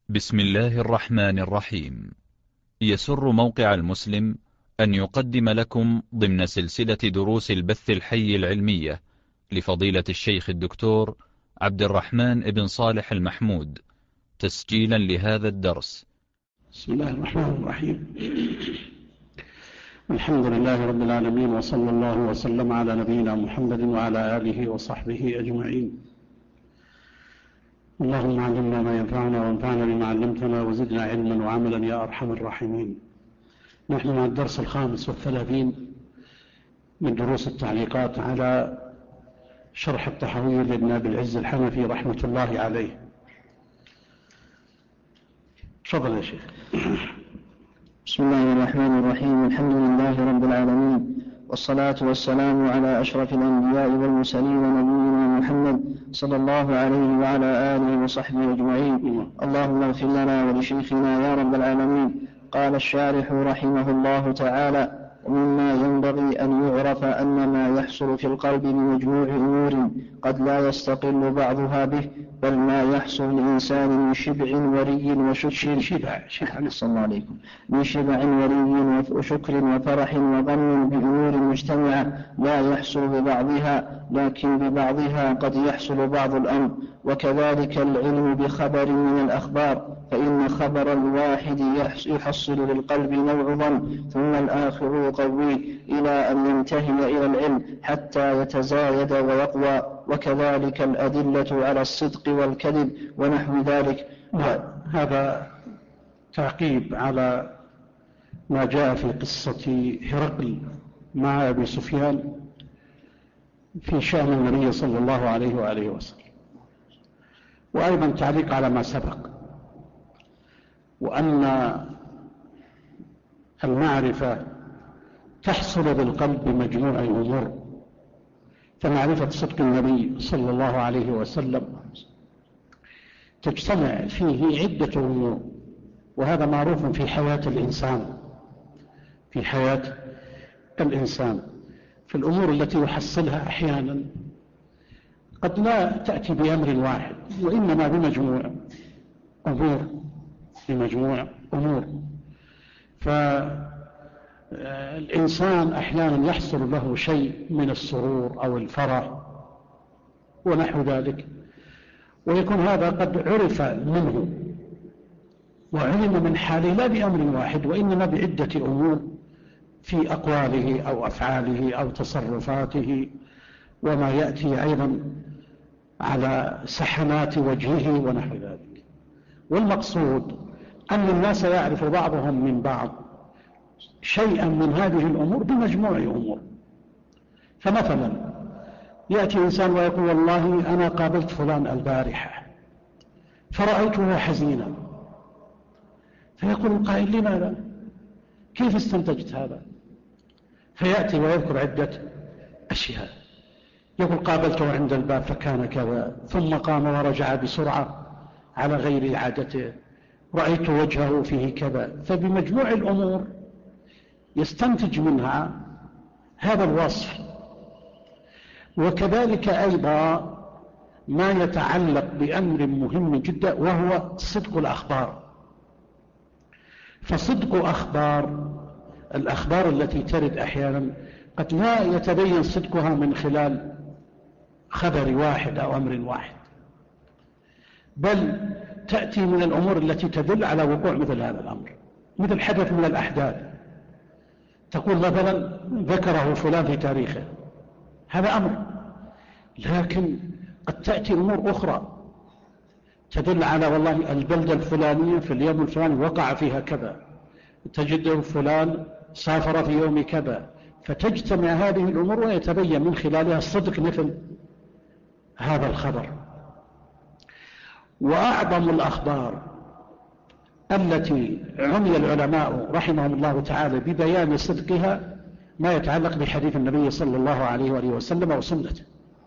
بسم الله الرحمن الرحيم. يسر موقع المسلم أن يقدم لكم ضمن سلسلة دروس البث الحي العلمية لفضيلة الشيخ الدكتور عبد الرحمن بن صالح المحمود، تسجيلا لهذا الدرس. بسم الله الرحمن الرحيم. الحمد لله رب العالمين، وصلى الله وسلم على نبينا محمد وعلى آله وصحبه أجمعين. اللهم علمنا ما ينفعنا وانفعنا بما علمتنا وزدنا علما وعملا يا أرحم الراحمين. نحن مع الدرس 35 من دروس التعليقات على شرح التحوير لابن أبي العز الحنفي رحمة الله عليه. تفضل يا شيخ. بسم الله الرحمن الرحيم. الحمد لله رب العالمين، والصلاة والسلام على أشرف الأنبياء والمرسلين نبينا محمد صلى الله عليه وعلى آله وصحبه أجمعين. اللهم اغفر لنا ولشيخنا يا رب العالمين. قال الشارح رحمه الله تعالى: ومما ينبغي أن يعرف أن ما يحصل في القلب بمجموع أمور قد لا يستقل بعضها به، بل ما يحصل للإنسان من شبع وري وشكر من شبع وري وشكر وفرح وغم بأمور مجتمعة لا يحصل ببعضها، لكن ببعضها قد يحصل بعض الأمر. وكذلك العلم بخبر من الأخبار، فإن خبر الواحد يحصل للقلب نوع ظن، ثم الآخر يقويه إلى أن ينتهي إلى العلم حتى يتزايد ويقوى. وكذلك الأدلة على الصدق والكذب ونحو ذلك. هذا تعقيب على ما جاء في قصة هرقل مع أبي سفيان في شأن النبي صلى الله عليه وآله وسلم، وأيضا تعليق على ما سبق، وأن المعرفة تحصل بالقلب بمجموع أمور. فمعرفة صدق النبي صلى الله عليه وسلم تجتمع فيه عدة أمور، وهذا معروف في حياة الإنسان، في الأمور التي يحصلها أحيانا قد لا تأتي بأمر واحد، وإنما بمجموع أمور. فالإنسان أحيانا يحصل له شيء من السرور أو الفرح ونحو ذلك، ويكون هذا قد عرف منه وعلم من حاله لا بأمر واحد، وإنما بعدة أمور في أقواله أو أفعاله أو تصرفاته، وما يأتي أيضا على سحنات وجهه ونحو ذلك. والمقصود أن الناس يعرف بعضهم من بعض شيئا من هذه الأمور بمجموع أمور. فمثلا يأتي إنسان ويقول: والله أنا قابلت فلان البارحة فرأيته حزينا. فيقول القائل: لماذا؟ كيف استنتجت هذا؟ فيأتي ويذكر عدة أشياء، يقول: قابلته عند الباب فكان كذا، ثم قام ورجع بسرعة على غير عادته، رأيت وجهه فيه كذا. فبمجموع الأمور يستنتج منها هذا الوصف. وكذلك أيضا ما يتعلق بأمر مهم جدا، وهو صدق الأخبار. فصدق الأخبار التي ترد أحيانا قد لا يتبين صدقها من خلال خبر واحد أو أمر واحد، بل تأتي من الأمور التي تدل على وقوع مثل هذا الأمر، مثل حدث من الأحداث. تقول مثلا: ذكره فلان في تاريخه، هذا أمر، لكن قد تأتي أمور أخرى تدل على والله البلدة الفلانية في اليوم الفلاني وقع فيها كذا، تجد فلان سافر في يوم كذا، فتجتمع هذه الأمور ويتبين من خلالها الصدق مثل هذا الخبر. وأعظم الأخبار التي عني العلماء رحمهم الله تعالى ببيان صدقها ما يتعلق بحديث النبي صلى الله عليه وآله وسلم وسنته.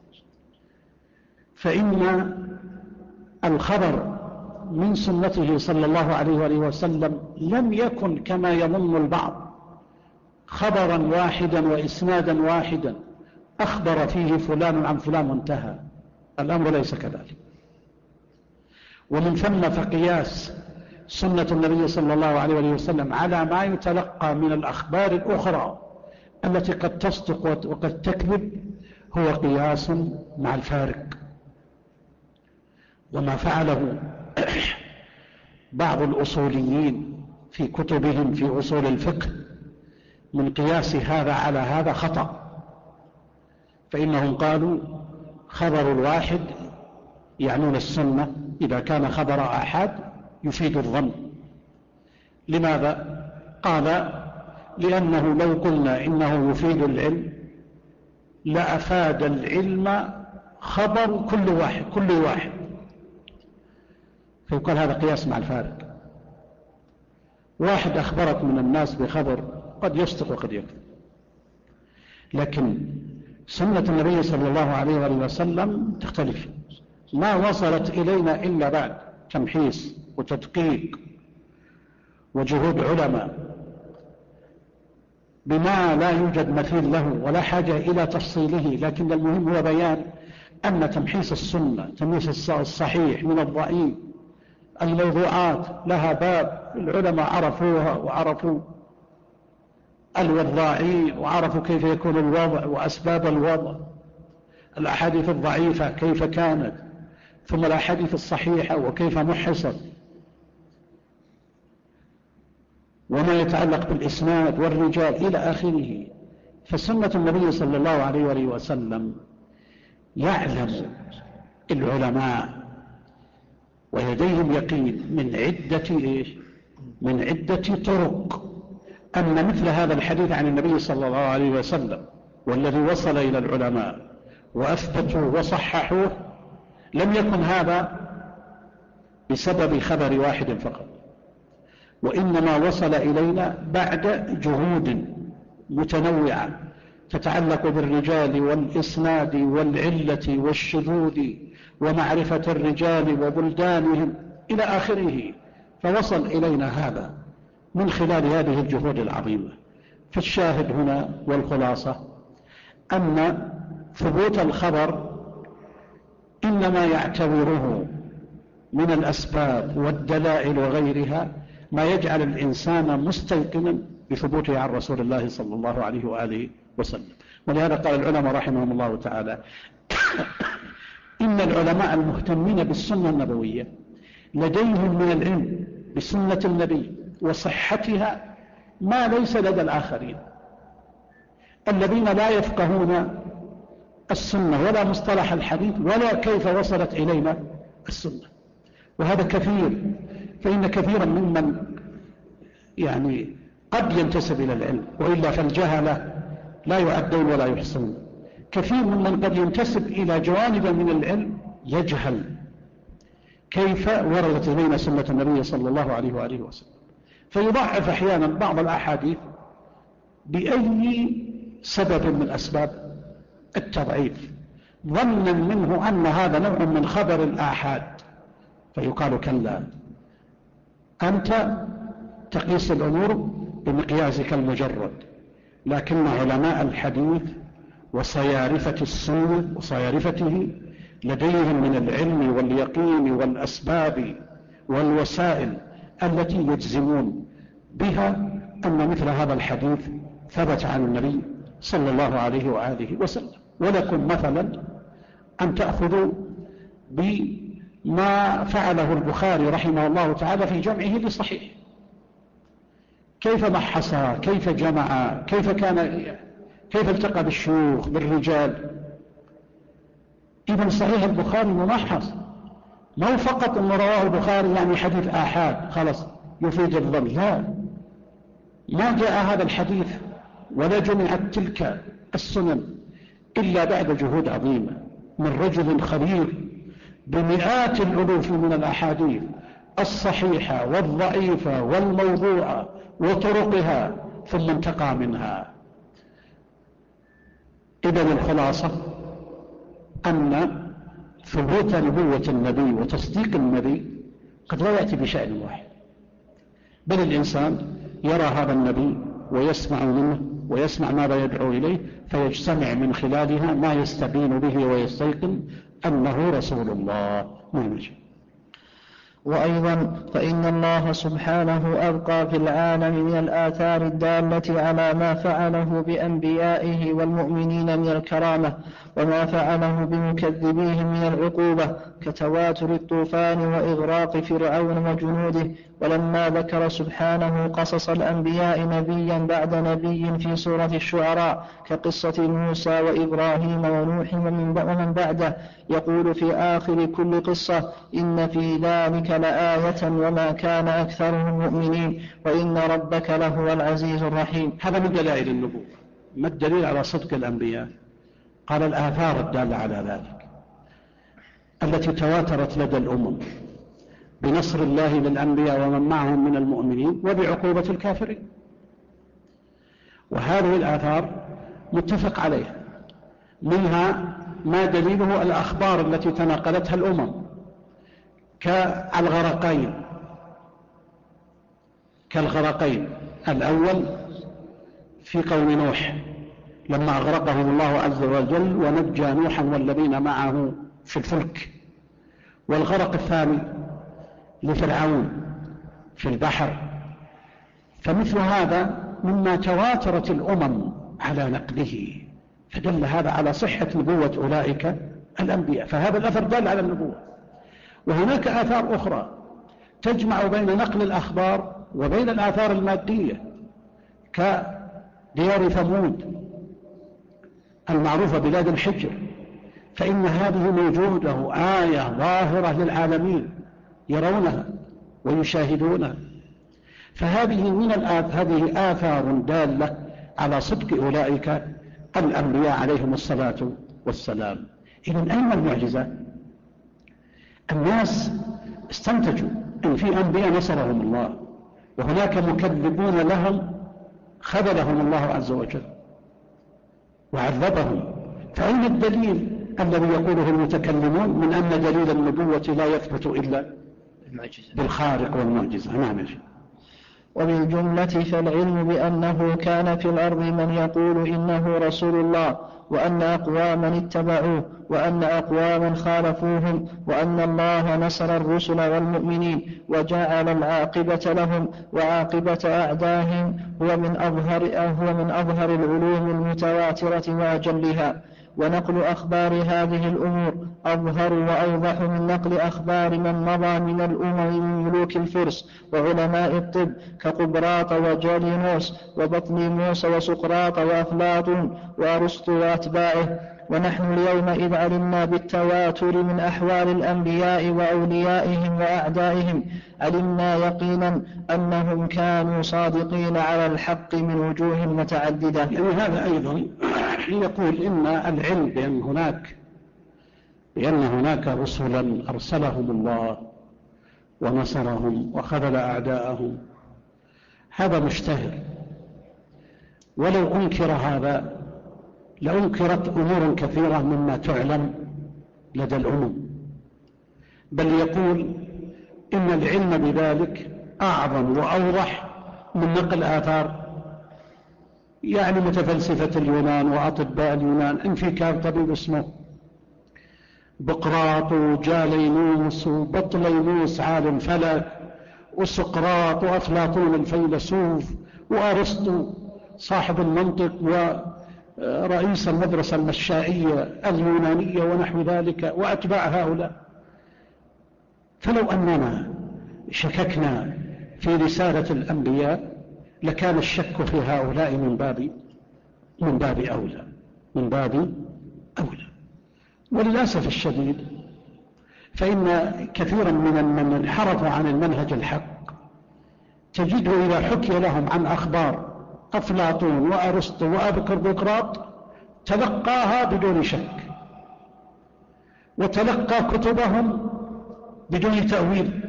فإن الخبر من سنته صلى الله عليه وآله وسلم لم يكن كما يظن البعض خبرا واحدا وإسنادا واحدا أخبر فيه فلان عن فلان وانتهى. الأمر ليس كذلك. ومن ثم فقياس سنة النبي صلى الله عليه وسلم على ما يتلقى من الأخبار الأخرى التي قد تصدق وقد تكذب هو قياس مع الفارق. وما فعله بعض الأصوليين في كتبهم في أصول الفقه من قياس هذا على هذا خطأ، فإنهم قالوا خبر الواحد يعنون السنة إذا كان خبر آحاد يفيد الظن. لماذا؟ قال لأنه لو قلنا إنه يفيد العلم لأفاد العلم خبر كل واحد فيقال هذا قياس مع الفارق. واحد أخبرك من الناس بخبر قد يصدق وقد يكذب، لكن سنة النبي صلى الله عليه وسلم تختلف، ما وصلت إلينا إلا بعد تمحيص وتدقيق وجهود علماء بما لا يوجد مثيل له ولا حاجة إلى تفصيله، لكن المهم هو بيان أن تمحيص السنة، تمحيص الصحيح من الضعيف، الموضوعات لها باب، العلماء عرفوها وعرفوا الوضاعين وعرفوا كيف يكون الوضع وأسباب الوضع، الأحاديث الضعيفة كيف كانت، ثم الأحاديث الصحيحة وكيف محصت، وما يتعلق بالإسناد والرجال إلى آخره. فسنة النبي صلى الله عليه وسلم يعلم العلماء ولديهم يقين من عدة طرق أن مثل هذا الحديث عن النبي صلى الله عليه وسلم والذي وصل إلى العلماء وأثبتوه وصححوه لم يكن هذا بسبب خبر واحد فقط، وإنما وصل إلينا بعد جهود متنوعة تتعلق بالرجال والإسناد والعلة والشذوذ ومعرفة الرجال وبلدانهم إلى آخره، فوصل إلينا هذا من خلال هذه الجهود العظيمة. فالشاهد هنا والخلاصة أن ثبوت الخبر إنما يعتبره من الأسباب والدلائل وغيرها ما يجعل الإنسان مستيقنا بثبوته عن رسول الله صلى الله عليه وآله وسلم. ولهذا قال العلماء رحمهم الله تعالى إن العلماء المهتمين بالسنة النبوية لديهم من العلم بسنة النبي وصحتها ما ليس لدى الآخرين الذين لا يفقهون السنة ولا مصطلح الحديث ولا كيف وصلت إلينا السنة. وهذا كثير، فإن كثيرا ممن قد ينتسب إلى العلم وإلا فالجهلة لا يعدون ولا يحصون، كثير ممن قد ينتسب إلى جوانب من العلم يجهل كيف وردت إلينا سنة النبي صلى الله عليه وآله وسلم، فيضعف أحيانا بعض الأحاديث بأي سبب من أسباب التضعيف ظنا منه أن هذا نوع من خبر الآحاد، فيقال كلا، أنت تقيس الأمور بمقياسك المجرد، لكن علماء الحديث وصيارفة السنة وصيارفته لديهم من العلم واليقين والأسباب والوسائل التي يجزمون بها أن مثل هذا الحديث ثبت عن النبي صلى الله عليه وآله وسلم. ولكم مثلا أن تأخذوا بما فعله البخاري رحمه الله تعالى في جمعه لصحيح، كيف محص، كيف جمع، كيف التقى بالشيوخ بالرجال. إذن صحيح البخاري ممحص، ما هو فقط أنه رواه البخاري حديث آحاد خلاص يفيد الظن، لا، ما جاء هذا الحديث ولا جمعت تلك السنن إلا بعد جهود عظيمة من رجل خبير بمئات الألوف من الأحاديث الصحيحة والضعيفة والموضوعة وطرقها ثم انتقى منها. إذن الخلاصة أن ثبوت نبوة النبي وتصديق النبي قد لا يأتي بشأن واحد، بل الإنسان يرى هذا النبي ويسمع منه ويسمع ماذا يدعو إليه فيجتمع من خلالها ما يستبين به ويستيقن أنه رسول الله. وأيضا فإن الله سبحانه أبقى في العالم من الآثار الدالة على ما فعله بأنبيائه والمؤمنين من الكرامة وما فعله بمكذبيهم من العقوبة كتواتر الطوفان وإغراق فرعون وجنوده. ولما ذكر سبحانه قصص الأنبياء نبيا بعد نبي في سورة الشعراء كقصة موسى وإبراهيم ونوح ومن بعده يقول في آخر كل قصة إن في ذلك لآية وما كان أكثرهم مؤمنين وإن ربك لهو العزيز الرحيم. هذا من دلائل النبوة. ما الدليل على صدق الأنبياء؟ قال الآثار الدالة على ذلك التي تواترت لدى الأمم بنصر الله للأنبياء ومن معهم من المؤمنين وبعقوبة الكافرين. وهذه الآثار متفق عليها، منها ما دليله الأخبار التي تناقلتها الأمم كالغرقين الأول في قوم نوح لما أغرقهم الله عز وجل ونجى نوحا والذين معه في الفلك، والغرق الثاني لفرعون في البحر. فمثل هذا مما تواترت الأمم على نقله، فدل هذا على صحة نبوة أولئك الأنبياء، فهذا الأثر دل على النبوة. وهناك آثار أخرى تجمع بين نقل الأخبار وبين الآثار المادية كديار ثمود المعروفة بلاد الحجر، فإن هذه موجودة آية ظاهرة للعالمين يرونها ويشاهدونها، فهذه هذه آثار دالة على صدق أولئك الأنبياء عليهم الصلاة والسلام. إذن أين المعجزة؟ الناس استنتجوا أن في أنبياء نصرهم الله وهناك مكذبون لهم خذلهم الله عز وجل وعذبهم، فأين الدليل الذي يقوله المتكلمون من أن دليل النبوة لا يثبت إلا بالخارق والمعجزة؟ نعم. وبالجملة فالعلم بأنه كان في الأرض من يقول إنه رسول الله، وأن أقواما اتبعوه وأن أقواما خالفوهم، وأن الله نصر الرسل والمؤمنين وجعل العاقبة لهم وعاقبة أعدائهم هو من أظهر العلوم المتواترة وأجلها. ونقل أخبار هذه الأمور أظهر وأوضح من نقل أخبار من مضى من الأمم من ملوك الفرس وعلماء الطب كقبراط وجالينوس وبطليموس وسقراط وأفلاطون وأرسطو وأتباعه. ونحن اليوم إذ علمنا بالتواتر من أحوال الأنبياء وأوليائهم وأعدائهم علمنا يقينا أنهم كانوا صادقين على الحق من وجوه متعددة. يعني هذا أيضا يقول إن العلم بأن هناك رسلا أرسلهم الله ونصرهم وخذل أعداءهم، هذا مشتهر، ولو أنكر هذا لأنكرت أمور كثيرة مما تعلم لدى الأمم، بل يقول إن العلم بذلك أعظم وأوضح من نقل آثار يعني متفلسفة اليونان وأطباء اليونان. إن في كان طبيب اسمه بقراط وجالينوس وبطليموس عالم فلك وسقراط وأفلاطون الفيلسوف وأرسطو صاحب المنطق ورئيس المدرسة المشائية اليونانية ونحو ذلك وأتباع هؤلاء، فلو أننا شككنا في رسالة الأنبياء لكان الشك في هؤلاء من باب أولى. وللأسف الشديد فإن كثيرا من انحرفوا عن المنهج الحق تجده إذا حكي لهم عن أخبار أفلاطون وأرسطو وبقراط تلقاها بدون شك، وتلقى كتبهم بدون تأويل،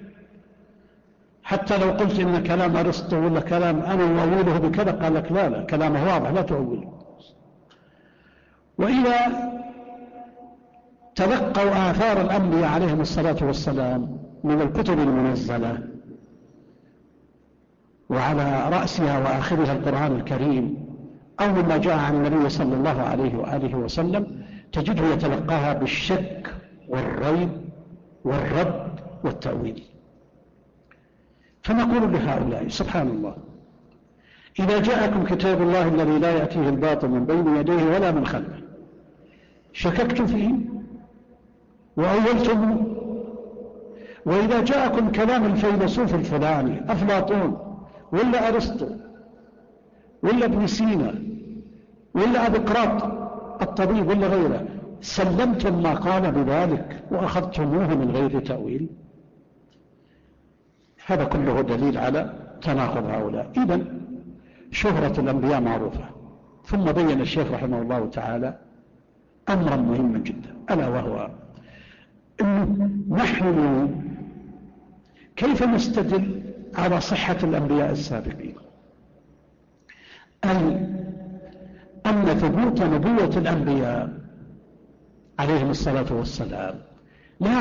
حتى لو قلت إن كلام أرسطو ولا كلام أنا أؤوله بكذا قال لك لا كلامه واضح لا تؤوله. وإذا تلقوا آثار الأنبياء عليهم الصلاة والسلام من الكتب المنزلة وعلى رأسها وآخرها القرآن الكريم أو مما جاء عن النبي صلى الله عليه وآله وسلم، تجده يتلقاها بالشك والريب والرد والتأويل. فنقول لهؤلاء سبحان الله، إذا جاءكم كتاب الله الذي لا يأتيه الباطل من بين يديه ولا من خلفه شككتم فيه وأولتم، وإذا جاءكم كلام الفيلسوف الفلاني أفلاطون ولا أرسطو ولا ابن سينا ولا أبقراط الطبيب ولا غيره، سلمتم ما قال بذلك وأخذتموه من غير تأويل. هذا كله دليل على تناقض هؤلاء. إذن شهرة الأنبياء معروفة. ثم بين الشيخ رحمه الله تعالى أمرا مهما جدا، ألا وهو أنه نحن كيف نستدل على صحة الأنبياء السابقين؟ أي أن ثبوت نبوة الأنبياء عليهم الصلاة والسلام لها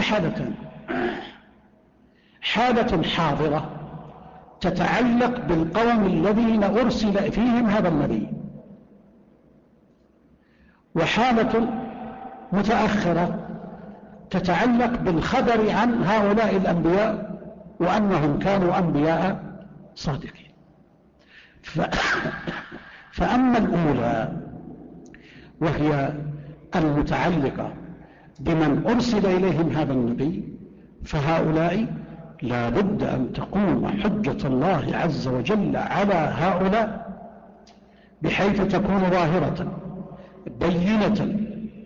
حالة حاضرة تتعلق بالقوم الذين أرسل فيهم هذا النبي، وحالة متأخرة تتعلق بالخبر عن هؤلاء الأنبياء وأنهم كانوا أنبياء صادقين. فأما الأولى وهي المتعلقة بمن أرسل إليهم هذا النبي، فهؤلاء لا بد أن تقوم حجة الله عز وجل على هؤلاء بحيث تكون ظاهرة بينة،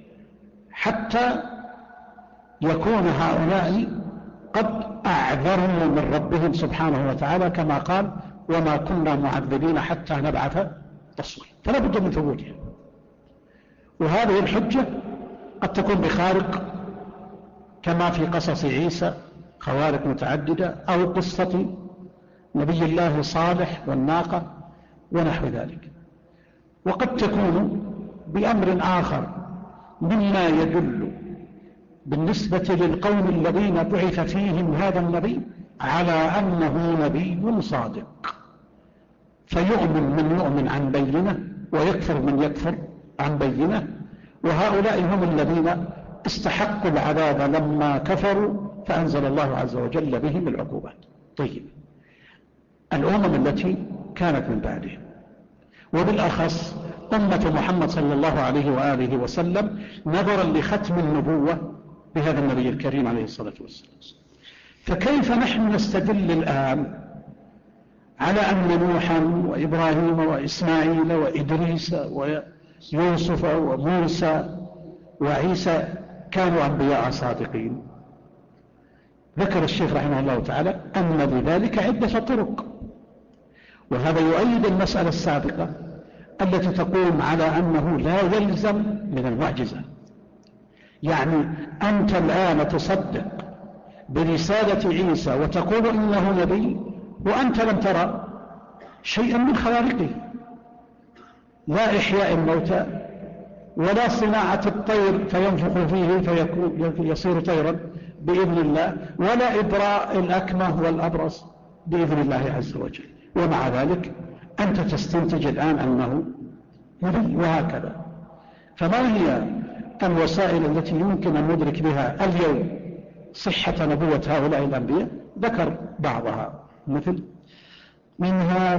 حتى يكون هؤلاء قد أعذروا من ربهم سبحانه وتعالى، كما قال وما كنا معذبين حتى نبعث رسولا. فلا بد من ثبوتها. وهذه الحجة قد تكون بخارق كما في قصص عيسى، خوارق متعددة، أو قصة نبي الله صالح والناقة ونحو ذلك. وقد تكون بأمر آخر مما يدل بالنسبة للقوم الذين بعث فيهم هذا النبي على أنه نبي صادق، فيؤمن من يؤمن عن بينة ويكفر من يكفر عن بينة، وهؤلاء هم الذين استحقوا العذاب لما كفروا فأنزل الله عز وجل بهم العقوبات. طيب، الأمم التي كانت من بعدهم وبالأخص أمة محمد صلى الله عليه وآله وسلم نظرا لختم النبوة بهذا النبي الكريم عليه الصلاة والسلام، فكيف نحن نستدل الآن على أن نوحا وإبراهيم وإسماعيل وإدريس ويوسف وموسى وعيسى كانوا أنبياء صادقين؟ ذكر الشيخ رحمه الله تعالى أن لذلك عدة طرق، وهذا يؤيد المسألة السابقة التي تقوم على أنه لا يلزم من المعجزة. يعني أنت الآن تصدق برسالة عيسى وتقول إنه نبي وأنت لم ترى شيئا من خوارقه، لا إحياء الموتى ولا صناعة الطير فينفخ فيه فيصير طيرا بإذن الله، ولا إبراء الأكمه والأبرص بإذن الله عز وجل، ومع ذلك أنت تستنتج الآن أنه نبي وهكذا. فما هي الوسائل التي يمكن أن ندرك بها اليوم صحة نبوة هؤلاء الأنبياء؟ ذكر بعضها، مثل منها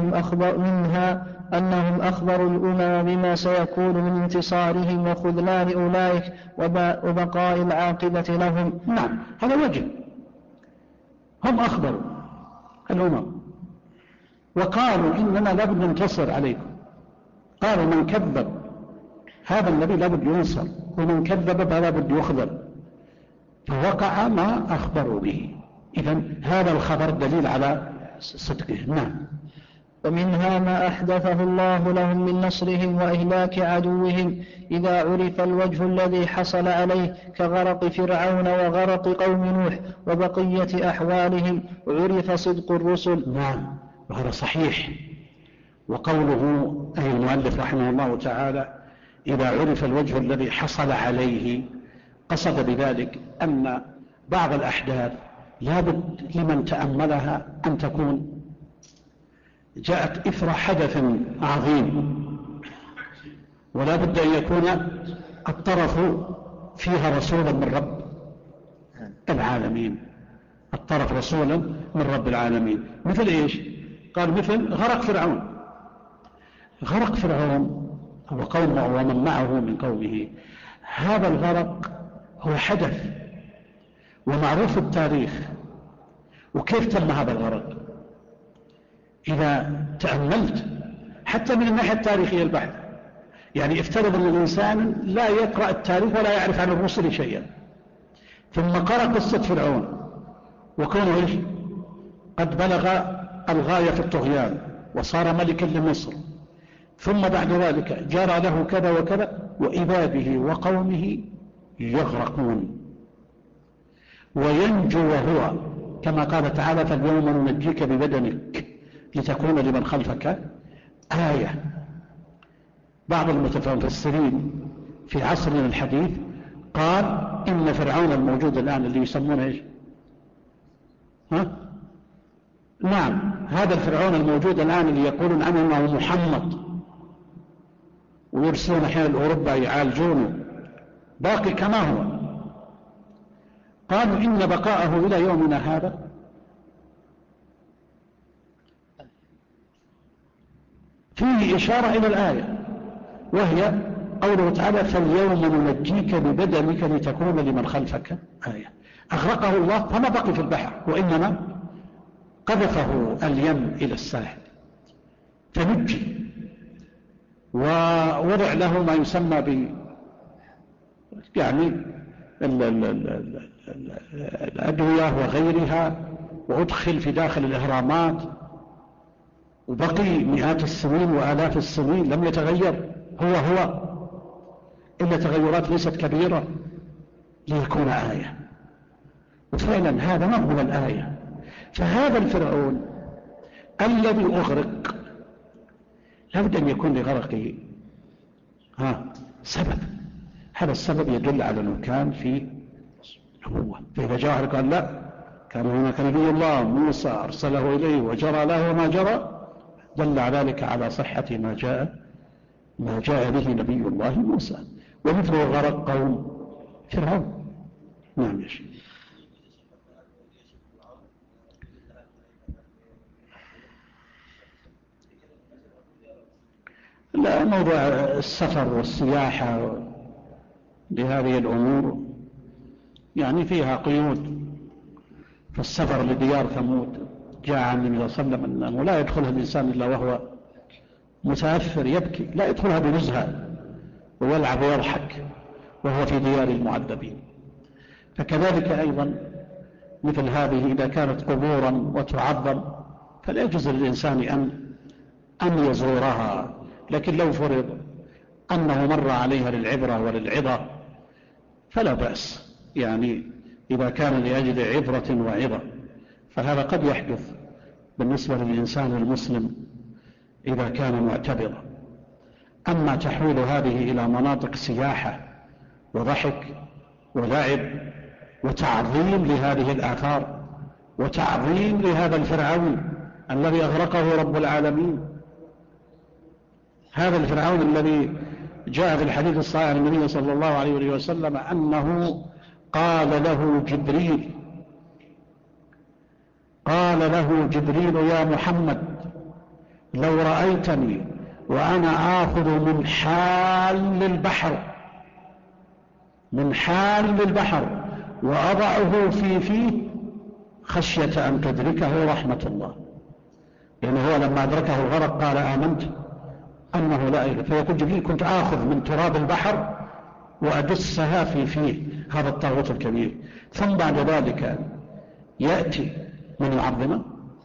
أنهم أخبروا الأمم بما سيكون من انتصارهم وخذلان أولئك وبقاء العاقبة لهم. نعم، هذا وجه. هم أخبروا الأمم وقالوا إننا لابد ننتصر عليكم. قالوا من كذب هذا النبي لابد ينصر، ومن كذب لابد يخذل، فوقع ما أخبروا به. إذن هذا الخبر دليل على صدقه. نعم. ومنها ما أحدثه الله لهم من نصرهم وإهلاك عدوهم إذا عرف الوجه الذي حصل عليه، كغرق فرعون وغرق قوم نوح وبقية أحوالهم، عرف صدق الرسل. نعم، وهذا صحيح. وقوله أي المؤلف رحمه الله تعالى إذا عرف الوجه الذي حصل عليه، قصد بذلك أن بعض الأحداث لابد لمن تأملها أن تكون جاءت إثر حدث عظيم، ولا بد أن يكون الطرف فيها رسولا من رب العالمين، الطرف رسولا من رب العالمين. مثل إيش؟ قال مثل غرق فرعون. غرق فرعون وقومه ومن معه من قومه، هذا الغرق هو حدث ومعروف التاريخ. وكيف تم هذا الغرق؟ إذا تأملت حتى من الناحية التاريخية البحث، يعني افترض أن الإنسان لا يقرأ التاريخ ولا يعرف عن الرسل شيئا، ثم قرأ قصة فرعون وكونه إيش؟ قد بلغ الغاية في الطغيان وصار ملكا لمصر، ثم بعد ذلك جرى له كذا وكذا، وإذا به وقومه يغرقون وينجو وهو كما قال تعالى: فاليوم ننجيك ببدنك لتكون لمن خلفك آية. بعض المفسرين في عصرنا الحديث قال إن فرعون الموجود الآن اللي يسمونه إيش؟ نعم، هذا الفرعون الموجود الآن اللي يقولون عنه أنه محمد ويرسلون أحيانا لأوروبا يعالجونه، باقي كما هو. قالوا إن بقاءه إلى يومنا هذا فيه إشارة إلى الآية، وهي قوله تعالى: فاليوم ننجيك ببدنك لتكون لمن خلفك آية. أغرقه الله فما بقي في البحر، وإنما قذفه اليم إلى الساحل فنجي، ووضع له ما يسمى ب يعني الأدوية وغيرها، وأدخل في داخل الإهرامات، وبقي مئات السنين وآلاف السنين لم يتغير، هو إلا تغيرات ليست كبيرة ليكون آية. وفعلا هذا ما هو الآية. فهذا الفرعون الذي أغرق لابد أن يكون لغرقه سبب. هذا السبب يدل على أنه كان في نبوة. فإذا جاء قال لا، كان هناك نبي الله موسى أرسله إليه وجرى له ما جرى، دل ذلك على صحة ما جاء به نبي الله موسى. ومثله غرق قوم فرعون. نعم يا شيخ. لا، موضوع السفر والسياحة لهذه الأمور يعني فيها قيود. في السفر لديار ثمود جاء عن النبي صلى الله عليه وسلم أنه لا يدخلها الإنسان إلا وهو متأثر يبكي، لا يدخلها بنزهة ويلعب ويضحك وهو في ديار المعذبين. فكذلك أيضا مثل هذه إذا كانت قبورا وتعظم فلا يجوز للإنسان أن يزورها، لكن لو فرض أنه مر عليها للعبرة وللعظة فلا بأس، يعني إذا كان لأجل عبرة وعظة فهذا قد يحدث بالنسبة للإنسان المسلم إذا كان معتبرا. أما تحويل هذه إلى مناطق سياحة وضحك ولعب وتعظيم لهذه الآثار وتعظيم لهذا الفرعون الذي أغرقه رب العالمين، هذا الفرعون الذي جاء في الحديث الصحيح عن النبي صلى الله عليه وسلم أنه قال له جبريل يا محمد لو رأيتني وأنا آخذ من حال البحر وأضعه في فيه خشية أن تدركه رحمة الله، لأنه هو لما أدركه الغرق قال آمنت أنه لا إله، فيقول جبريل كنت آخذ من تراب البحر وأدسها في فيه هذا الطاغوت الكبير. ثم بعد ذلك يأتي من يعظمه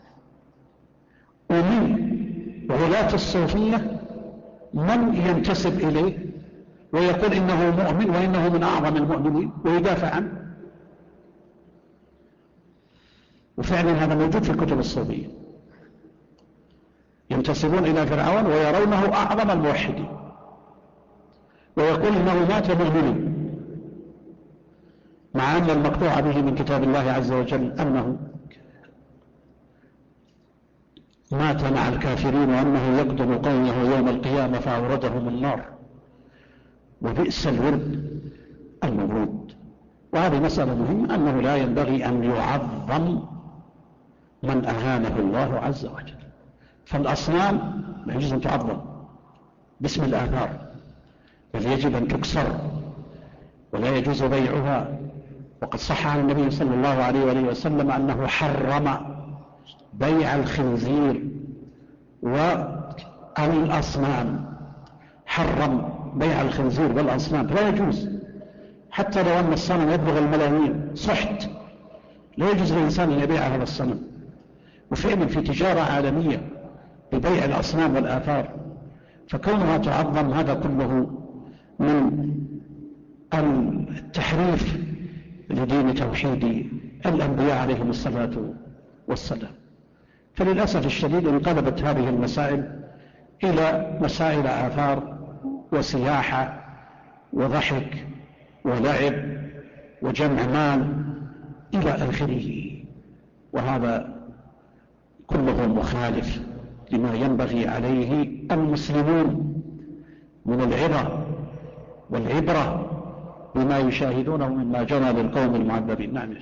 ومن غلاة الصوفية من ينتسب إليه ويقول إنه مؤمن وإنه من أعظم المؤمنين ويدافع عنه. وفعلا هذا موجود في الكتب الصوفية، ينتسبون إلى فرعون ويرونه أعظم الموحدين، ويقول إنه مات مؤمنا، مع أن المقطوع به من كتاب الله عز وجل أنه مات مع الكافرين وأنه يقدم قومه يوم القيامة فأوردهم النار، وبئس الورد المورود. وهذا وهذه مسألة مهمة، أنه لا ينبغي أن يعظم من أهانه الله عز وجل. فالأصنام لا يجوز أن تعظم باسم الآثار، بل يجب أن تكسر ولا يجوز بيعها. وقد صح عن النبي صلى الله عليه وآله وسلم أنه حرم بيع الخنزير والأصنام، حرم بيع الخنزير والأصنام، لا يجوز حتى لو أن الصنم يبلغ الملايين سحت، لا يجوز للإنسان أن يبيع هذا الصنم. وفعلا في تجارة عالمية ببيع الأصنام والآثار، فكونها تعظم هذا كله من التحريف لدين توحيد الأنبياء عليهم الصلاة والسلام. فللأسف الشديد انقلبت هذه المسائل إلى مسائل آثار وسياحة وضحك ولعب وجمع مال إلى آخره، وهذا كله مخالف لما ينبغي عليه المسلمون من العظة والعبرة بما يشاهدونه مما جرى للقوم المعذبين. نعم.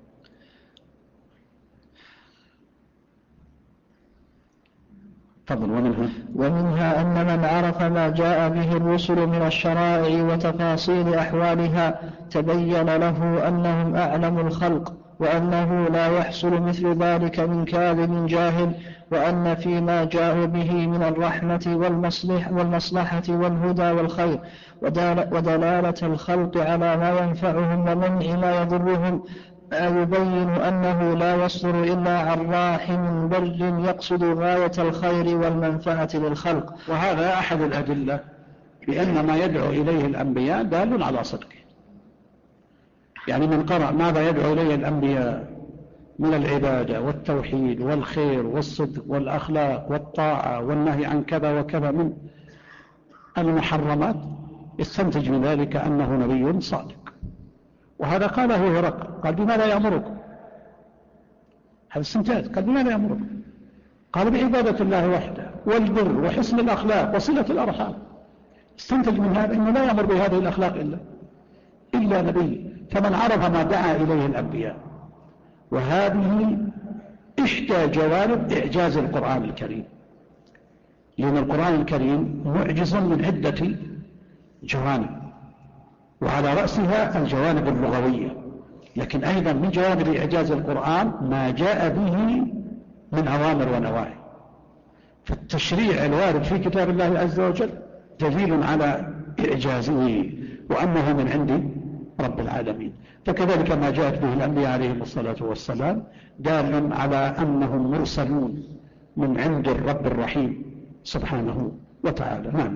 ومنها أن من عرف ما جاء به الرسل من الشرائع وتفاصيل أحوالها تبين له أنهم أعلم الخلق، وأنه لا يحصل مثل ذلك من كاذب جاهل، وأن فيما جاءوا به من الرحمة والمصلحة والهدى والخير ودلالة الخلق على ما ينفعهم ومنع ما يضرهم ما يبين أنه لا يصدر إلا عن راحم بر يقصد غاية الخير والمنفعة للخلق. وهذا أحد الأدلة بأن ما يدعو إليه الأنبياء دال على صدقه. يعني من قرأ ماذا يدعو إليه الأنبياء من العبادة والتوحيد والخير والصدق والأخلاق والطاعة والنهي عن كذا وكذا من المحرمات، استنتج من ذلك أنه نبي صادق. وهذا قاله هرقل، قال بماذا يأمركم؟ هذا استنتاج، قال بماذا يأمركم؟ قال بعبادة الله وحده والبر وحسن الأخلاق وصلة الأرحام. استنتج من هذا أنه لا يأمر بهذه الأخلاق إلا نبي. فمن عرف ما دعا إليه الأنبياء، وهذه إحدى جوانب إعجاز القرآن الكريم، لأن القرآن الكريم معجز من عدة جوانب، وعلى رأسها الجوانب اللغوية، لكن أيضا من جوانب إعجاز القرآن ما جاء به من أوامر ونواهي. فالتشريع الوارد في كتاب الله عز وجل دليل على إعجازه وأنه من عند رب العالمين. فكذلك ما جاءت به الأنبياء عليهم الصلاة والسلام دال على أنهم مرسلون من عند الرب الرحيم سبحانه وتعالى. نعم.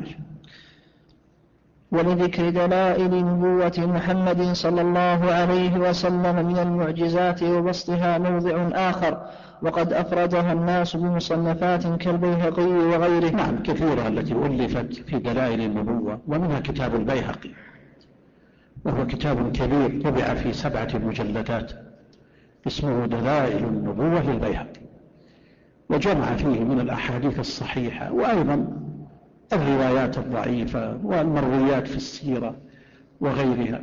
ولذكر دلائل نبوة محمد صلى الله عليه وسلم من المعجزات وبسطها موضع آخر، وقد أفردها الناس بمصنفات كالبيهقي وغيره. نعم، كثيرة التي ألفت في دلائل النبوة، ومنها كتاب البيهقي، وهو كتاب كبير طبع في 7 مجلدات اسمه دلائل النبوة للبيهقي، وجمع فيه من الأحاديث الصحيحة وأيضا الروايات الضعيفة والمرويات في السيرة وغيرها.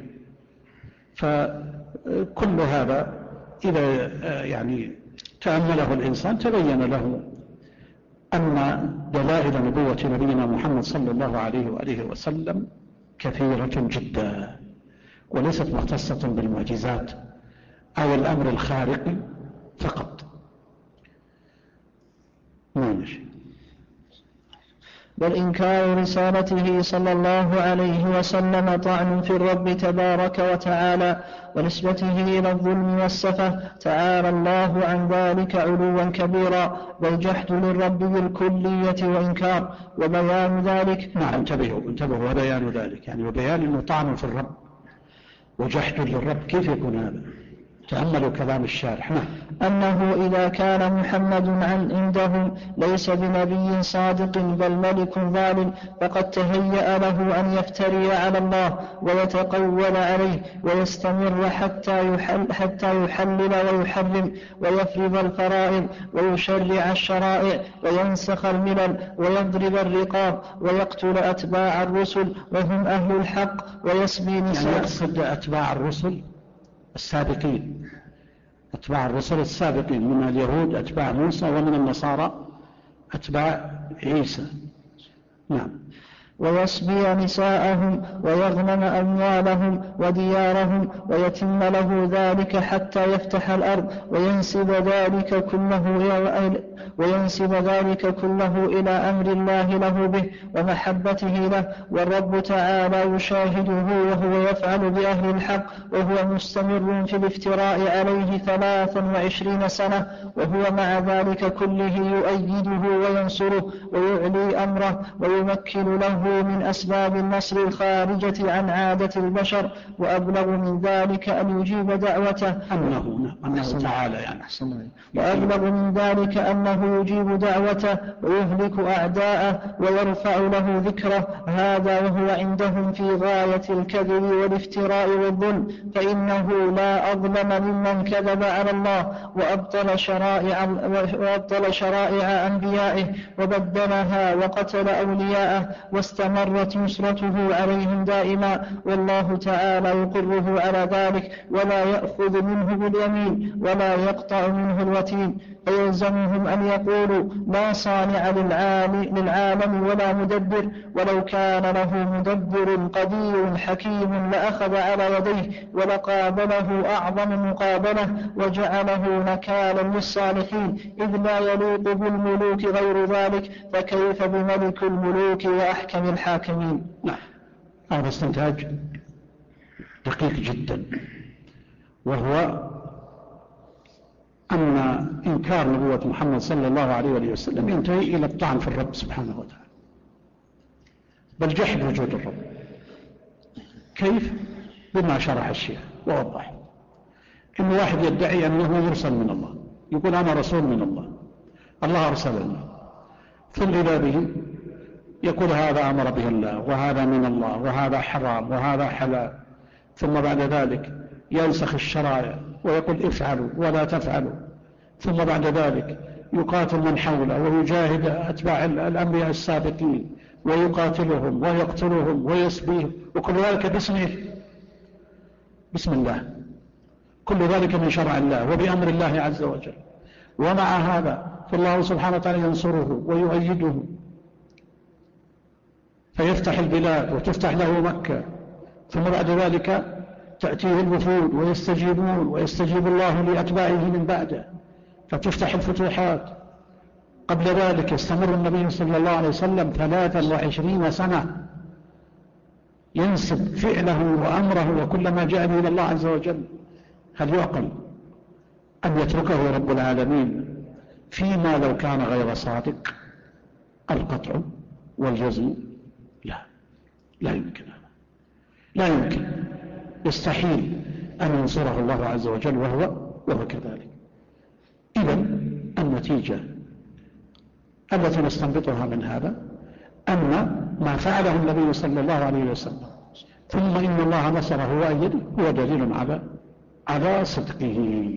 فكل هذا إذا يعني تأمله الإنسان تبين له أن دلائل نبوة نبينا محمد صلى الله عليه وآله وسلم كثيرة جدا، وليست مختصة بالمعجزات أو الأمر الخارق فقط. ماشي. بل إنكار رسالته صلى الله عليه وسلم طعن في الرب تبارك وتعالى ونسبته إلى الظلم والسفة، تعالى الله عن ذلك علوا كبيرا، بل جحد للرب بالكلية وإنكار وبيان ذلك. نعم، انتبهوا وبيان ذلك، يعني وبيان أنه طعن في الرب وجحد للرب. كيف يكون هذا؟ تأملوا كلام الشارح. أنه إذا كان محمد عندهم ليس بنبي صادق بل ملك ظالم، فقد تهيأ له أن يفتري على الله ويتقول عليه ويستمر حتى يحلل ويحرم ويفرض الفرائض ويشرع الشرائع وينسخ الملل ويضرب الرقاب ويقتل أتباع الرسل وهم أهل الحق ويسبي نساء. يعني يقصد أتباع الرسل السابقين، أتباع الرسل السابقين من اليهود أتباع موسى ومن النصارى أتباع عيسى. نعم. ويسبي نساءهم ويغنم أموالهم وديارهم ويتم له ذلك حتى يفتح الأرض وينسب ذلك كله إلى أمر الله له به ومحبته له. والرب تعالى يشاهده وهو يفعل بأهل الحق وهو مستمر في الافتراء عليه 23 سنة، وهو مع ذلك كله يؤيده وينصره ويعلي أمره ويمكن له من أسباب النصر الخارجة عن عادة البشر. وأبلغ من ذلك أن يجيب دعوته أنه تعالى يعني وأبلغ من ذلك أنه يجيب دعوته ويهلك أعداءه ويرفع له ذكره، هذا وهو عندهم في غاية الكذب والافتراء والظلم، فإنه لا أظلم ممن كذب على الله وأبطل شرائع أنبيائه وبدلها وقتل أولياءه واستمرت نصرته عليهم دائما، والله تعالى يقره على ذلك ولا يأخذ منه باليمين ولا يقطع منه الوتين. فيلزمهم أن يقولوا لا صانع للعالم ولا مدبر، ولو كان له مدبر قدير حكيم لأخذ على يديه ولقابله أعظم مقابلة وجعله نكالا للصالحين، إذ لا يليق بالملوك غير ذلك، فكيف بملك الملوك وأحكم الحاكمين. نعم. هذا استنتاج دقيق جدا، وهو أن إنكار نبوة محمد صلى الله عليه وسلم ينتهي إلى الطعن في الرب سبحانه وتعالى، بل جحد وجود الرب. كيف؟ بما شرح الشيخ ووضح. إن واحد يدعي أنه مرسل من الله، يقول أنا رسول من الله، الله أرسلني، ثم إذا به يقول هذا أمر به الله وهذا من الله وهذا حرام وهذا حلال، ثم بعد ذلك ينسخ الشرائع ويقول افعلوا ولا تفعلوا، ثم بعد ذلك يقاتل من حوله ويجاهد أتباع الأنبياء السابقين ويقاتلهم ويقتلهم ويسبيهم، وكل ذلك بسم الله، كل ذلك من شرع الله وبأمر الله عز وجل. ومع هذا فالله سبحانه وتعالى ينصره ويؤيده، فيفتح البلاد وتفتح له مكة، ثم بعد ذلك تأتيه الوفود ويستجيبون ويستجيب الله لأتباعه من بعده، فتفتح الفتوحات. قبل ذلك يستمر النبي صلى الله عليه وسلم 23 سنة ينسب فعله وأمره وكل ما جاء به إلى الله عز وجل. هل يعقل أن يتركه رب العالمين فيما لو كان غير صادق؟ القطع والجزم لا يمكن، لا يمكن، يستحيل أن ينصره الله عز وجل وهو كذلك. إذن النتيجة التي نستنبطها من هذا أن ما فعله النبي صلى الله عليه وسلم ثم إن الله نصره وأيده هو دليل على صدقه.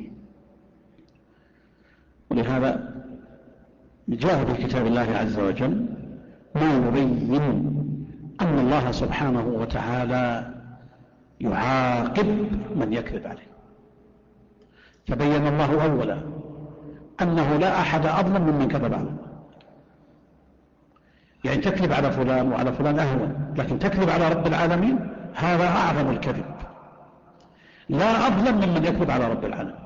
ولهذا جاء في كتاب الله عز وجل ما يبين أن الله سبحانه وتعالى يعاقب من يكذب عليه. فبين الله أولا أنه لا أحد أظلم ممن كذب على الله، يعني تكذب على فلان وعلى فلان أهون، لكن تكذب على رب العالمين هذا أعظم الكذب. لا أظلم ممن يكذب على رب العالمين.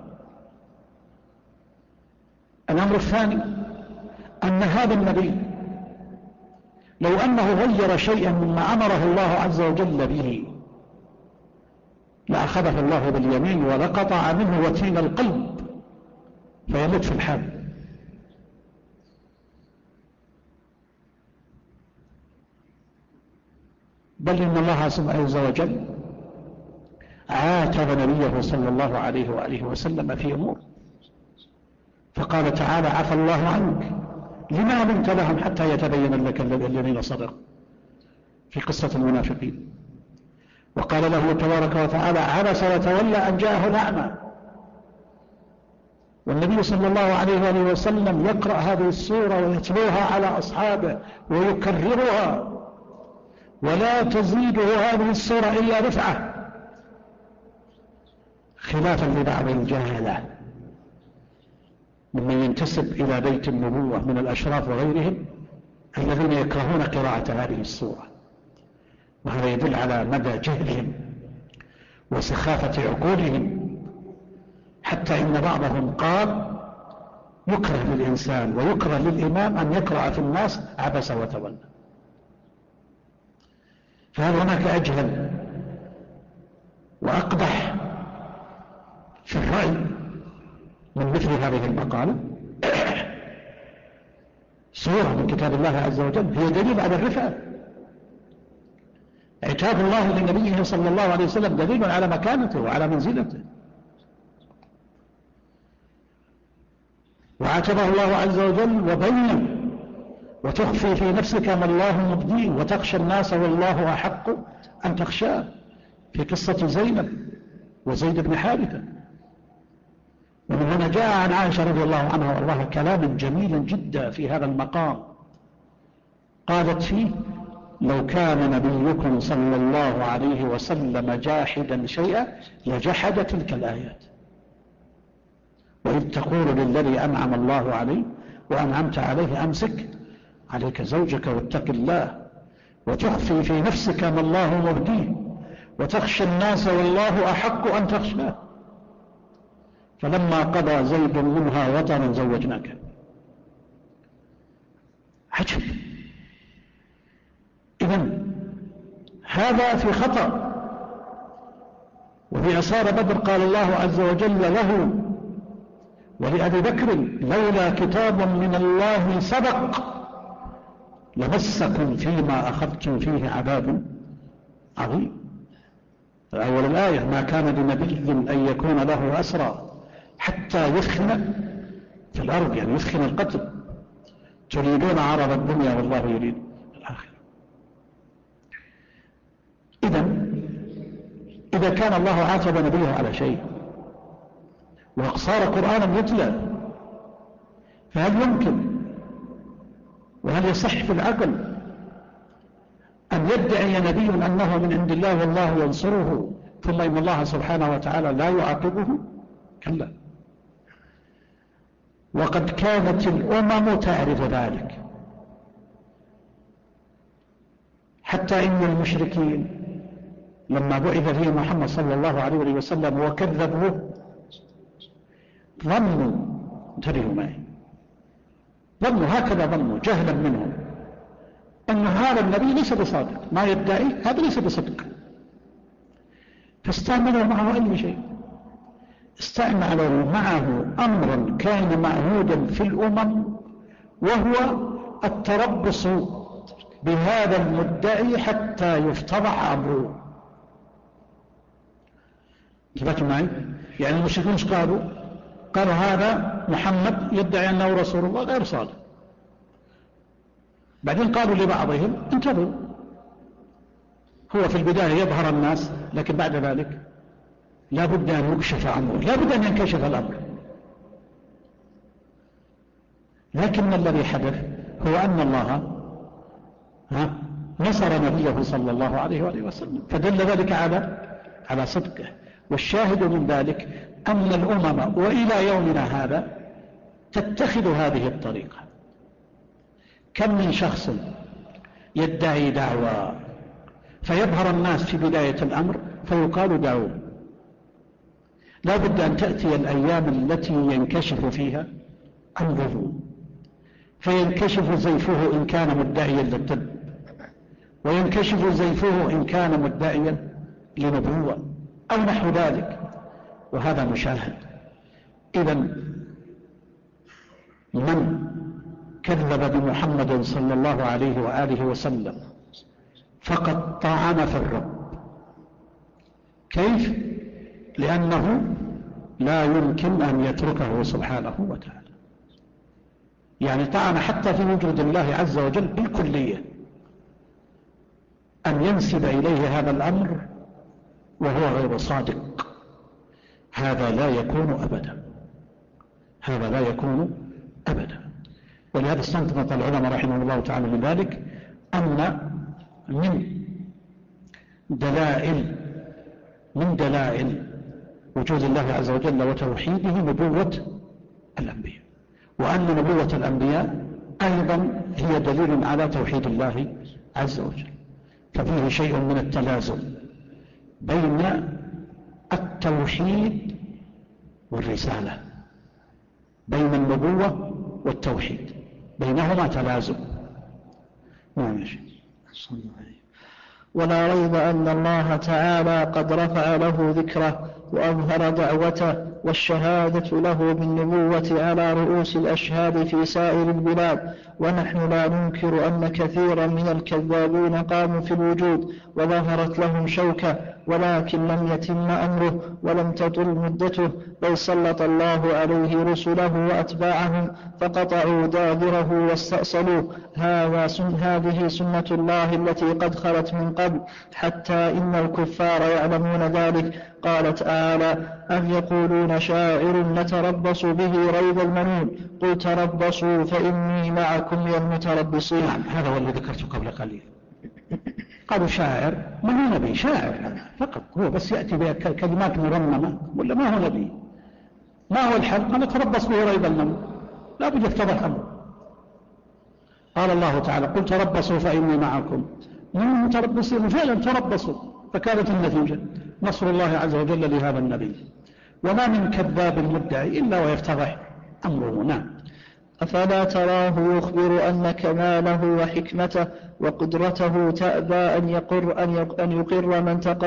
الأمر الثاني أن هذا النبي لو أنه غير شيئا مما أمره الله عز وجل به لأخذه الله باليمين ولقطع منه وتين القلب فيموت في الحال. بل إن الله عز وجل عاتب نبيه صلى الله عليه وآله وسلم في أمور، فقال تعالى عفى الله عنك لما أذنت لهم حتى يتبين لك الذين صدقوا في قصة المنافقين. وقال له تبارك وتعالى عبس وتولى أن جاءه الأعمى. والنبي صلى الله عليه وآله وسلم يقرأ هذه السورة ويتلوها على أصحابه ويكررها، ولا تزيده هذه السورة إلا رفعة. خلافا لبعض الجهلة ممن ينتسب إلى بيت النبوة من الأشراف وغيرهم الذين يكرهون قراءة هذه السورة، وهذا يدل على مدى جهلهم وسخافة عقولهم، حتى إن بعضهم قال يكره للإنسان ويكره للإمام أن يقرأ في الناس عبس وتولى. فهل هناك أجهل وأقبح في الرأي من مثل هذه المقالة؟ سورة من كتاب الله عز وجل هي دليل على الرفعة. عتاب الله لنبيه صلى الله عليه وسلم دليل على مكانته وعلى منزلته، وعاتبه الله عز وجل وبين وتخفي في نفسك ما الله مبديه وتخشى الناس والله أحق أن تخشاه في قصة زينب وزيد بن حارثة. ومن هنا جاء عن عائشة رضي الله عنها وارضاها كلام جميل جدا في هذا المقام، قالت فيه: لو كان نبيكم صلى الله عليه وسلم جاحدا شيئا لجحد تلك الآيات، وإذ تقول للذي أنعم الله عليه وأنعمت عليه أمسك عليك زوجك واتق الله وتخفي في نفسك ما الله مبديه وتخشى الناس والله أحق أن تخشاه، فلما قضى زيد منها وطرا زوجناك. عجب. إذن هذا في خطأ. وفي أسار بدر قال الله عز وجل له ولأبي بكر: لولا كتاب من الله سبق لمسكم فيما أخذتم فيه عذاب عظيم. أول الآية: ما كان لنبي أن يكون له أسرى حتى يثخن في الأرض، يعني يثخن القتل، تريدون عرض الدنيا والله يريد الآخرة. إذا كان الله عاتب نبيه على شيء وصار قرآنا يتلى، فهل يمكن وهل يصح في العقل أن يدعي نبي أنه من عند الله والله ينصره ثم إن الله سبحانه وتعالى لا يعاقبه؟ كلا. وقد كانت الأمم تعرف ذلك، حتى إن المشركين لما بعث فيه محمد صلى الله عليه وسلم وكذبوه ظنوا، انتبهوا معي، ظنوا هكذا، ظنوا جهلا منهم أن هذا النبي ليس بصادق، ما يدعي هذا ليس بصدق، فاستعملوا معه أي شيء. استعملوا معه أمرا كان معهودا في الأمم، وهو التربص بهذا المدعي حتى يفتضح أمره. انتبهتم معي؟ يعني المشركون قالوا هذا محمد يدعي أنه رسول الله غير صادق. بعدين قالوا لبعضهم: انتبهوا، هو في البداية يظهر الناس، لكن بعد ذلك لا بد أن يكشف أمره، لا بد أن ينكشف الأمر. لكن الذي حدث هو أن الله نصر نبيه صلى الله عليه وآله وسلم، فدل ذلك على صدقه. والشاهد من ذلك أن الأمم وإلى يومنا هذا تتخذ هذه الطريقة. كم من شخص يدعي دعوى فيظهر الناس في بداية الأمر فيقال دعوه، لا بد أن تأتي الأيام التي ينكشف فيها أمره، فينكشف زيفه إن كان مدعيا للطب، وينكشف زيفه إن كان مدعيا لنبوة أو نحو ذلك، وهذا مشاهد. إذن من كذب بمحمد صلى الله عليه وآله وسلم فقد طعن في الرب. كيف؟ لأنه لا يمكن أن يتركه سبحانه وتعالى، يعني طعن حتى في وجود الله عز وجل بالكلية، أن ينسب إليه هذا الأمر وهو غير صادق، هذا لا يكون أبدا، هذا لا يكون أبدا. ولهذا استنبط العلماء رحمه الله تعالى من ذلك أن من دلائل وجود الله عز وجل وتوحيده نبوة الأنبياء، وأن نبوة الأنبياء أيضا هي دليل على توحيد الله عز وجل. ففيه شيء من التلازم بين التوحيد والرسالة، بين النبوة والتوحيد، بينهما تلازم. ماشي. ولا ريب أن الله تعالى قد رفع له ذكره وأظهر دعوته والشهادة له بالنبوة على رؤوس الأشهاد في سائر البلاد، ونحن لا ننكر أن كثيرا من الكذابين قاموا في الوجود وظهرت لهم شوكة، ولكن لم يتم أمره ولم تطل مدته، بل سلط الله عليه رسله وأتباعهم فقطعوا دابره واستأصلوه. هذه سنة الله التي قد خلت من قبل، حتى إن الكفار يعلمون ذلك. قال تعالى: أم يقولون شاعر نتربص به ريب المنون، قل تربصوا فإني معكم من المتربصين. نعم، هذا هو الذي ذكرته قبل قليل. قالوا شاعر، ما هو نبي، شاعر فقط، هو بس يأتي بكلمات مرممة، ولا ما هو نبي. ما هو الحل؟ قال نتربص به ريب المنون، لا بد يتضح أمره. قال الله تعالى: قل تربصوا فإني معكم من المتربصين. فعلا تربصوا، فكانت النتيجة نصر الله عز وجل لهذا النبي. وما من كذاب مدعي إلا ويفتضح أمره. نعم. أفلا تراه يخبر أن كماله وحكمته وقدرته تأبى أن يقر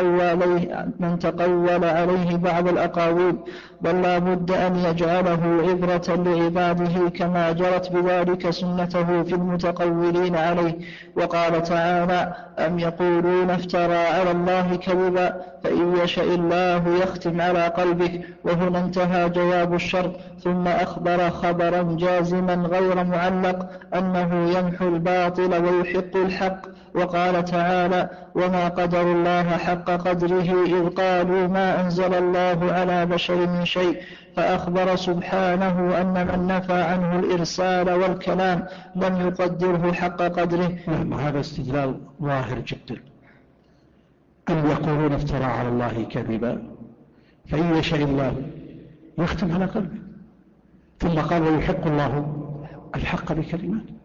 من تقول عليه بعض الأقاويل، بل لا بد أن يجعله عبرة لعباده كما جرت بذلك سنته في المتقولين عليه. وقال تعالى: أم يقولون افترى على الله كذبا فإن يشاء الله يختم على قلبك. وهنا انتهى جواب الشرط، ثم أخبر خبرا جازما غير معلق أنه يمحو الباطل ويحق الحق. وقال تعالى: وما قدر الله حق قدره إذ قالوا ما أنزل الله على بشر من شيء. فأخبر سبحانه أن من نفى عنه الإرسال والكلام لم يقدره حق قدره. هذا استدلال ظاهر جدا. أم يقولون افترى على الله كذبا فإن يشاء الله يختم على قلبه. ثم قال: ويحق الله الحق بكلماته.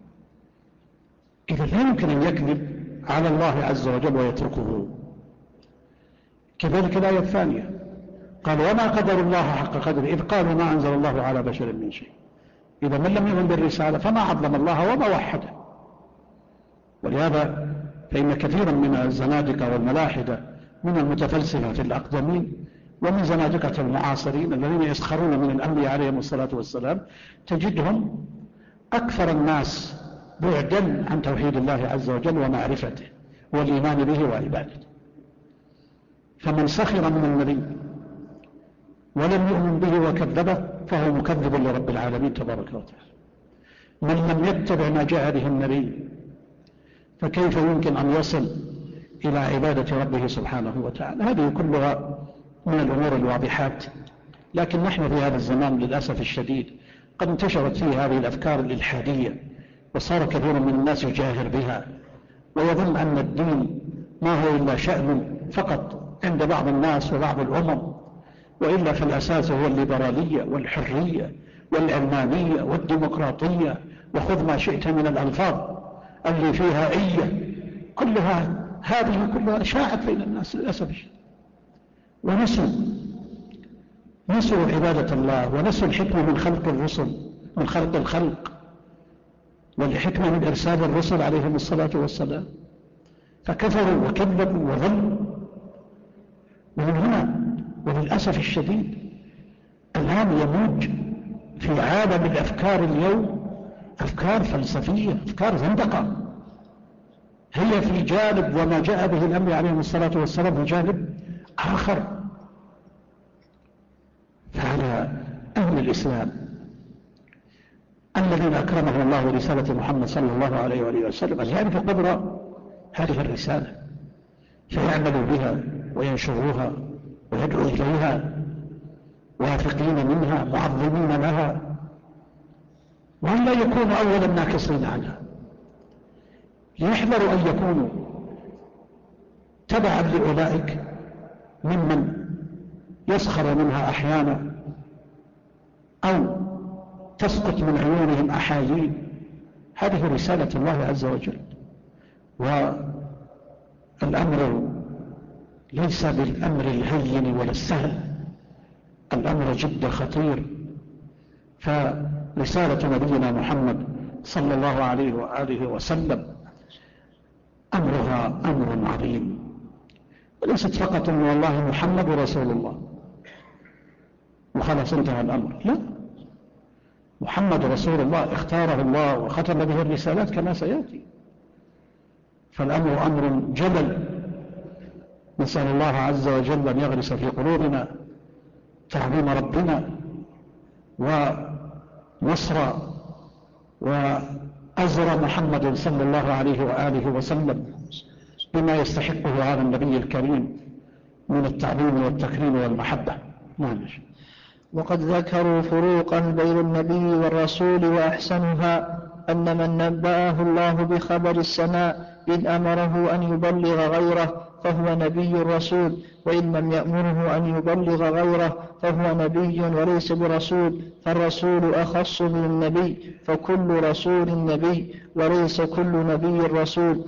إذا لا يمكن أن يكذب على الله عز وجل ويتركه. كذلك الآية الثانية قال: وما قدر الله حق قدره إذ قالوا ما أنزل الله على بشر من شيء. إذا من لم يؤمن بالرسالة فما عظم الله وما وحده. ولهذا فإن كثيرا من الزنادقة والملاحدة من المتفلسفة الأقدمين ومن زنادقة المعاصرين الذين يسخرون من الأنبياء عليهم الصلاة والسلام تجدهم أكثر الناس بعدا عن توحيد الله عز وجل ومعرفته والإيمان به وعبادته. فمن سخر من النبي ولم يؤمن به وكذبه فهو مكذب لرب العالمين تبارك وتعالى. من لم يتبع ما جاء به النبي فكيف يمكن أن يصل إلى عبادة ربه سبحانه وتعالى؟ هذه كلها من الأمور الواضحات. لكن نحن في هذا الزمان للأسف الشديد قد انتشرت فيه هذه الأفكار الإلحادية، وصار كثير من الناس يجاهر بها ويظن أن الدين ما هو إلا شأن فقط عند بعض الناس وبعض الأمم، وإلا في الأساس هو الليبرالية والحرية والعلمانية والديمقراطية، وخذ ما شئت من الألفاظ اللي فيها أية، كلها هذه كلها شاعت بين الناس للأسف الشديد. ونسوا عبادة الله، ونسوا الحكمة من خلق الرسل، من خلق الخلق، والحكمة من إرسال الرسل عليهم الصلاة والسلام، فكفروا وكذبوا وظلموا. ومن هنا وللأسف الشديد الآن يموج في عالم الأفكار اليوم أفكار فلسفية، أفكار زندقة، هي في جانب وما جاء به الأنبياء عليهم الصلاة والسلام في جانب آخر. فعلى أهل الإسلام الذين أكرمهم الله برسالة محمد صلى الله عليه وآله وسلم أن يعرفوا قدر هذه الرسالة فيعملوا بها وينشروها ويدعوا إليها واثقين منها معظمين لها، وأن لا يكونوا أولا ناكصين عنها. يحذروا أن يكونوا تبعا لأولئك ممن يسخر منها أحيانا أو تسقط من عيونهم أحايين. هذه رسالة الله عز وجل، والأمر ليس بالأمر الهين ولا السهل، الأمر جد خطير. فرسالة نبينا محمد صلى الله عليه وآله وسلم أمرها أمر عظيم، وليست فقط أن والله محمد رسول الله وخلاص انتهى الأمر، لا، محمد رسول الله اختاره الله وختم به الرسالات كما سيأتي. فالأمر أمر جلل، نسأل الله عز وجل أن يغرس في قلوبنا تعظيم ربنا ونصر وأزر محمد صلى الله عليه وآله وسلم بما يستحقه هذا النبي الكريم من التعظيم والتكريم والمحبة. نعم. وقد ذكروا فروقا بين النبي والرسول، وأحسنها أن من نبأه الله بخبر السماء إذ أمره أن يبلغ غيره فهو نبي رسول، وإن لم يأمره أن يبلغ غيره فهو نبي وليس برسول، فالرسول أخص من النبي، فكل رسول نبي وليس كل نبي رسول،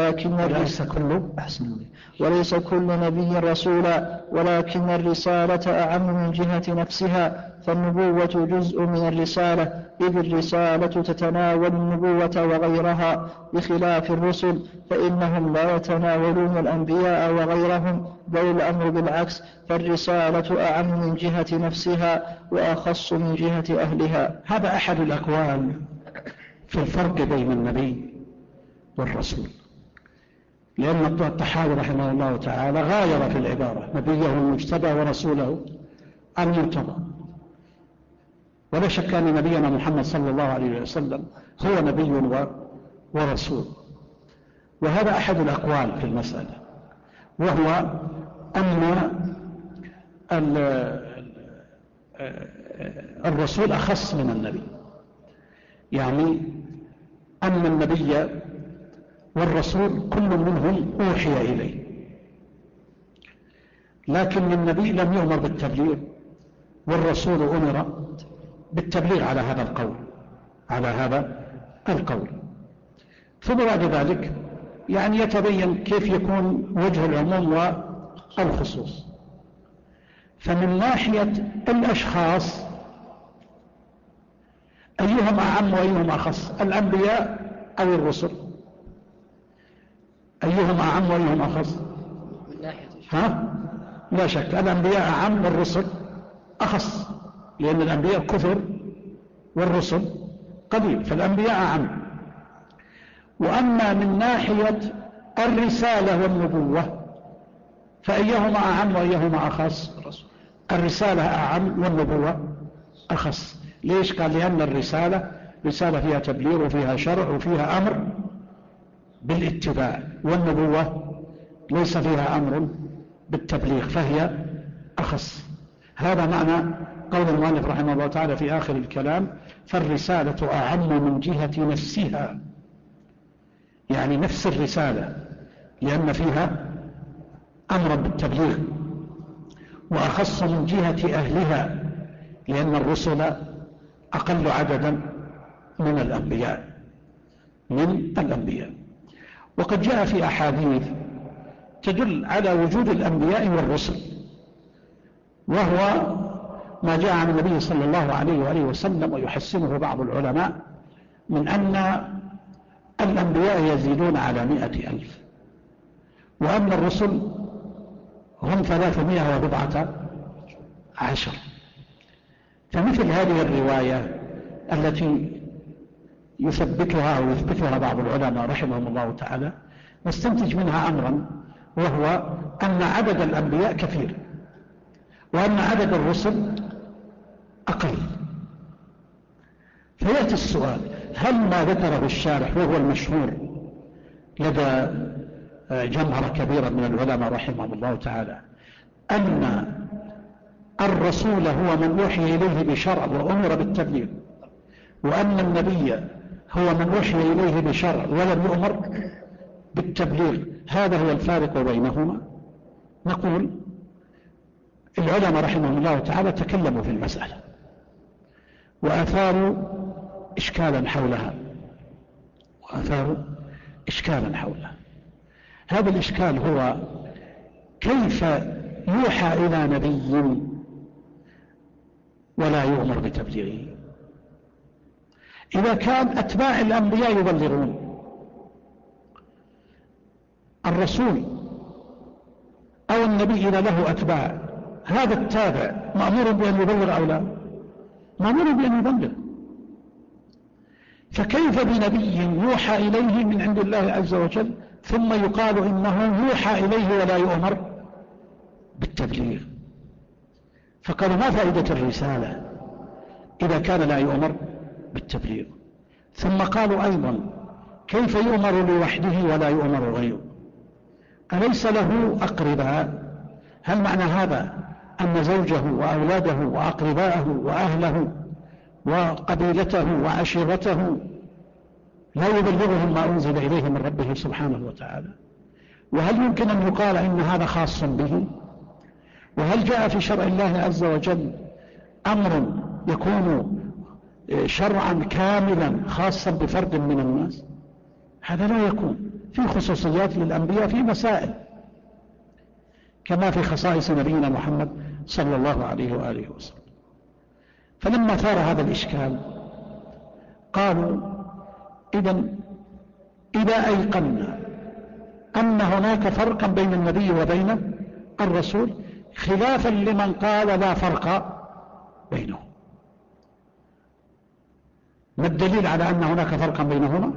وليس كل نبي رسولا، ولكن الرسالة أعم من جهة نفسها، فالنبوة جزء من الرسالة، إذ الرسالة تتناول النبوة وغيرها، بخلاف الرسل فإنهم لا يتناولون الأنبياء وغيرهم، بل الأمر بالعكس، فالرسالة أعم من جهة نفسها وأخص من جهة أهلها. هذا أحد الأقوال في الفرق بين النبي والرسول، لأن الطحاوي رحمه الله تعالى غاير في العبارة نبيه المجتبى ورسوله المنتظر، ولا شك أن نبينا محمد صلى الله عليه وسلم هو نبي ورسول. وهذا أحد الأقوال في المسألة، وهو أن الرسول أخص من النبي، يعني أن النبي والرسول كل منهم أوحي إليه، لكن النبي لم يؤمر بالتبليغ والرسول أمر بالتبليغ على هذا القول. ثم بعد ذلك يعني يتبين كيف يكون وجه العموم والخصوص. فمن ناحية الأشخاص أيهم أعم وأيهم أخص، الأنبياء أو الرسل؟ أيهم أعم وأيهم أخص؟ لا شك الأنبياء أعم والرسل أخص، لأن الأنبياء كثر والرسل قليل، فالأنبياء أعم. وأما من ناحية الرسالة والنبوة فأيهما أعم وأيهما أخص؟ الرسالة أعم والنبوة أخص. ليش؟ قال لأن الرسالة فيها تبليغ وفيها شرع وفيها أمر بالاتباع، والنبوة ليس فيها أمر بالتبليغ فهي أخص. هذا معنى قول المؤلف رحمه الله تعالى في آخر الكلام: فالرسالة أعم من جهة نفسها، يعني نفس الرسالة، لأن فيها أمرا بالتبليغ، وأخص من جهة أهلها، لأن الرسل أقل عددا من الأنبياء. وقد جاء في أحاديث تدل على وجود الأنبياء والرسل، وهو ما جاء عن النبي صلى الله عليه وآله وسلم ويحسنه بعض العلماء من أن الأنبياء يزيدون على 100,000، وأن الرسل هم 314. فمثل هذه الرواية التي يثبتها أو يثبتها بعض العلماء رحمهم الله تعالى نستنتج منها أمرا، وهو أن عدد الأنبياء كثير وأن عدد الرسل أقل. فيأتي السؤال: هل ما ذكره الشارح وهو المشهور لدى جمهرة كبيرة من العلماء رحمهم الله تعالى أن الرسول هو من أوحي إليه بشرع وأمر بالتبليغ، وأن النبي هو من أوحي إليه بشرع ولم يؤمر بالتبليغ، هذا هو الفارق بينهما؟ نقول العلماء رحمهم الله تعالى تكلموا في المسألة وأثاروا إشكالا حولها. هذا الإشكال هو كيف يوحى إلى نبي ولا يؤمر بتبليغه؟ إذا كان أتباع الأنبياء يبلغون، الرسول أو النبي إذا له أتباع، هذا التابع مأمور بأن يبلغ أو لا؟ مأمور بأن يبلغ. فكيف بنبي يوحى إليه من عند الله عز وجل ثم يقال إنه يوحى إليه ولا يؤمر بالتبليغ؟ فقالوا ما فائدة الرسالة إذا كان لا يؤمر بالتبليغ؟ ثم قالوا أيضا كيف يؤمر لوحده ولا يؤمر غيره؟ أليس له أقرباء؟ هل معنى هذا أن زوجه وأولاده وأقرباءه وأهله وقبيلته وعشيرته لا يبلغهم ما أنزل إليه من ربه سبحانه وتعالى؟ وهل يمكن أن يقال إن هذا خاص به؟ وهل جاء في شرع الله عز وجل أمر يكون شرعا كاملا خاصا بفرد من الناس؟ هذا لا يكون. في خصوصيات للأنبياء في مسائل كما في خصائص نبينا محمد صلى الله عليه وآله وسلم. فلما ثار هذا الإشكال قالوا إذا أيقنا أن هناك فرقا بين النبي وبين الرسول خلافا لمن قال لا فرق بينهم، ما الدليل على أن هناك فرقا بينهما؟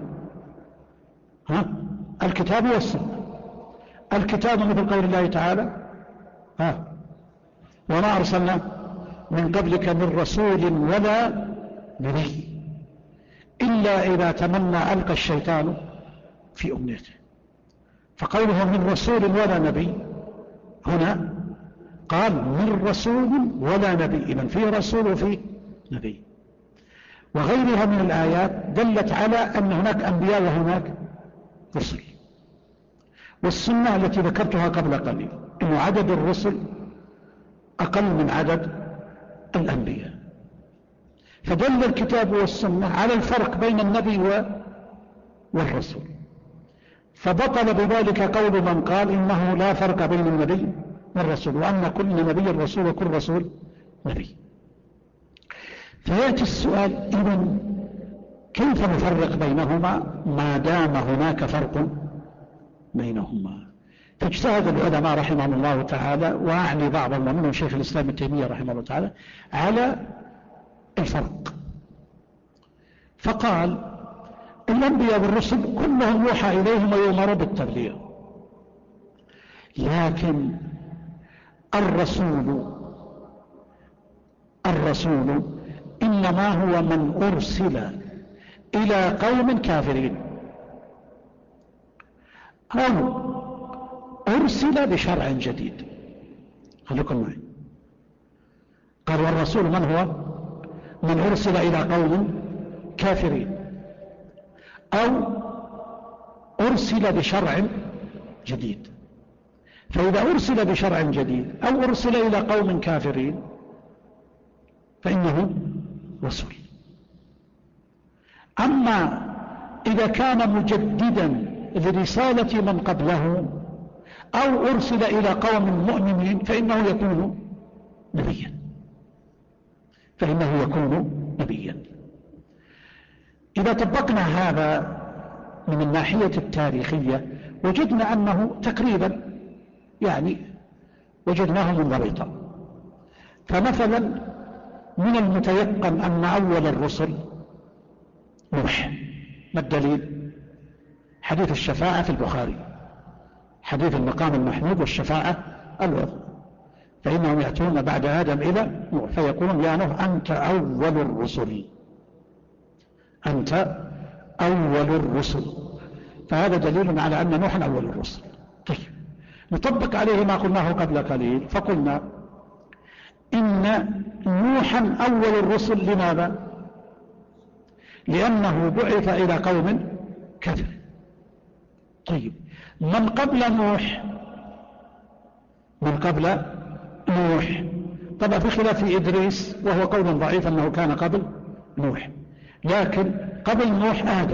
الكتاب والسنة. الكتاب مثل قول الله تعالى وما أرسلنا من قبلك من رسول ولا نبي إلا إذا تمنى ألقى الشيطان في أمنيته. فقوله من رسول ولا نبي هنا قال من رسول ولا نبي، إذن فيه رسول وفيه نبي. وغيرها من الآيات دلت على أن هناك أنبياء وهناك رسل. والسنة التي ذكرتها قبل قليل أن عدد الرسل أقل من عدد الأنبياء، فدل الكتاب والسنة على الفرق بين النبي والرسول. فبطل بذلك قول من قال إنه لا فرق بين النبي والرسول، وأن كل نبي رسول وكل رسول نبي. فيأتي السؤال إذن كيف نفرق بينهما ما دام هناك فرق بينهما؟ فاجتهد العلماء رحمهم الله تعالى، وأعني بعضهم ومنهم شيخ الإسلام ابن تيمية رحمه الله تعالى، على الفرق. فقال الأنبياء والرسل كلهم يوحى إليهم ويؤمر بالتبليغ، لكن الرسول إنما هو من أرسل إلى قوم كافرين أو أرسل بشرع جديد. خليكم معي. قال والرسول من هو؟ من أرسل إلى قوم كافرين أو أرسل بشرع جديد. فإذا أرسل بشرع جديد أو أرسل إلى قوم كافرين فإنه رسول. أما إذا كان مجددا لرسالة من قبله أو أرسل إلى قوم مؤمنين فإنه يكون نبيا. إذا طبقنا هذا من الناحية التاريخية وجدنا أنه تقريبا وجدناه منضبطا. فمثلا من المتيقن أن أول الرسل نوح. ما الدليل؟ حديث الشفاعة في البخاري، حديث المقام المحمود والشفاعة العظمى، فإنهم يأتون بعد آدم إلى نوح فيقولون يا نوح أنت أول الرسل. فهذا دليل على أن نوحا أول الرسل. طيب نطبق عليه ما قلناه قبل قليل، فقلنا إن نوحا أول الرسل. لماذا؟ لأنه بعث إلى قوم كافر. طيب من قبل نوح. طبعا في خلاف في إدريس، وهو قول ضعيف أنه كان قبل نوح، لكن قبل نوح آدم،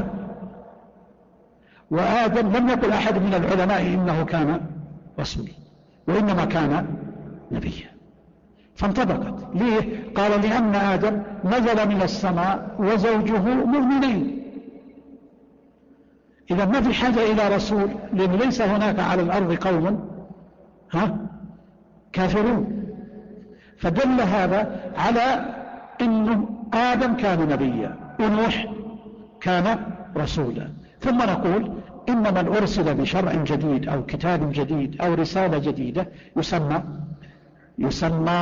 وآدم لم يقل أحد من العلماء إنه كان رسول، وإنما كان نبيا، فانطبقت. ليه؟ قال لأن آدم نزل من السماء وزوجه مؤمنين، إذا ما في حاجة إلى رسول، لأن ليس هناك على الأرض قوم كافرون. فدل هذا على أنه آدم كان نبيا ونوح كان رسولا. ثم نقول إن من أرسل بشرع جديد أو كتاب جديد أو رسالة جديدة يسمى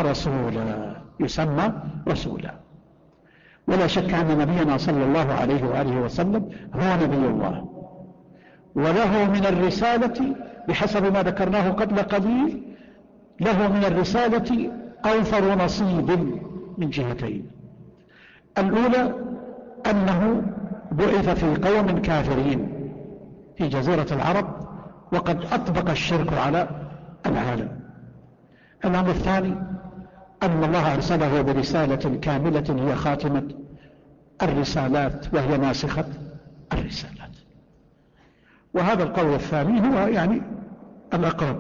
رسولا. ولا شك أن نبينا صلى الله عليه وآله وسلم هو نبي الله، وله من الرسالة بحسب ما ذكرناه قبل قليل، له من الرسالة أوفر نصيب من جهتين. الأولى أنه بعث في قوم كافرين في جزيرة العرب، وقد أطبق الشرك على العالم. الأمر الثاني أن الله أرسله برسالة كاملة هي خاتمة الرسالات، وهي ناسخة الرسالات. وهذا القول الثاني هو يعني الأقرب،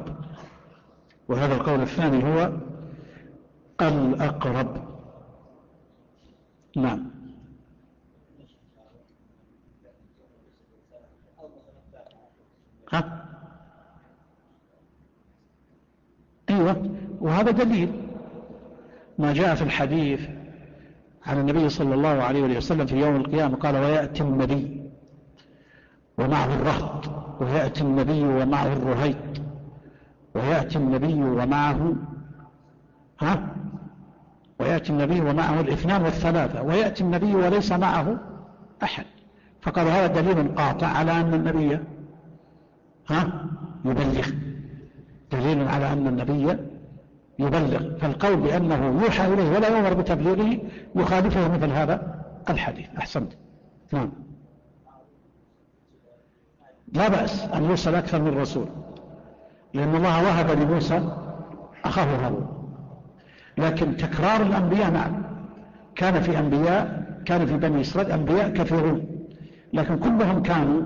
نعم. أيوة، وهذا دليل ما جاء في الحديث عن النبي صلى الله عليه وسلم في يوم القيامة، قال: ويأتي النبي ومعه الرهط، ويأتي النبي ومعه الرهيط، ويأتي النبي ومعه الاثنان والثلاثة، ويأتي النبي وليس معه أحد. فقال هذا دليل قاطع على أن النبي يبلغ، دليل على أن النبي يبلغ. فالقول بأنه يوحى إليه ولا يؤمر بتبليغه يخالفه مثل هذا الحديث. أحسنت. نعم، لا بأس أن يرسل أكثر من رسول، لأن الله وهب لموسى أخاه هارون. لكن تكرار الأنبياء، نعم، كان في بني إسرائيل أنبياء كثيرون، لكن كلهم كانوا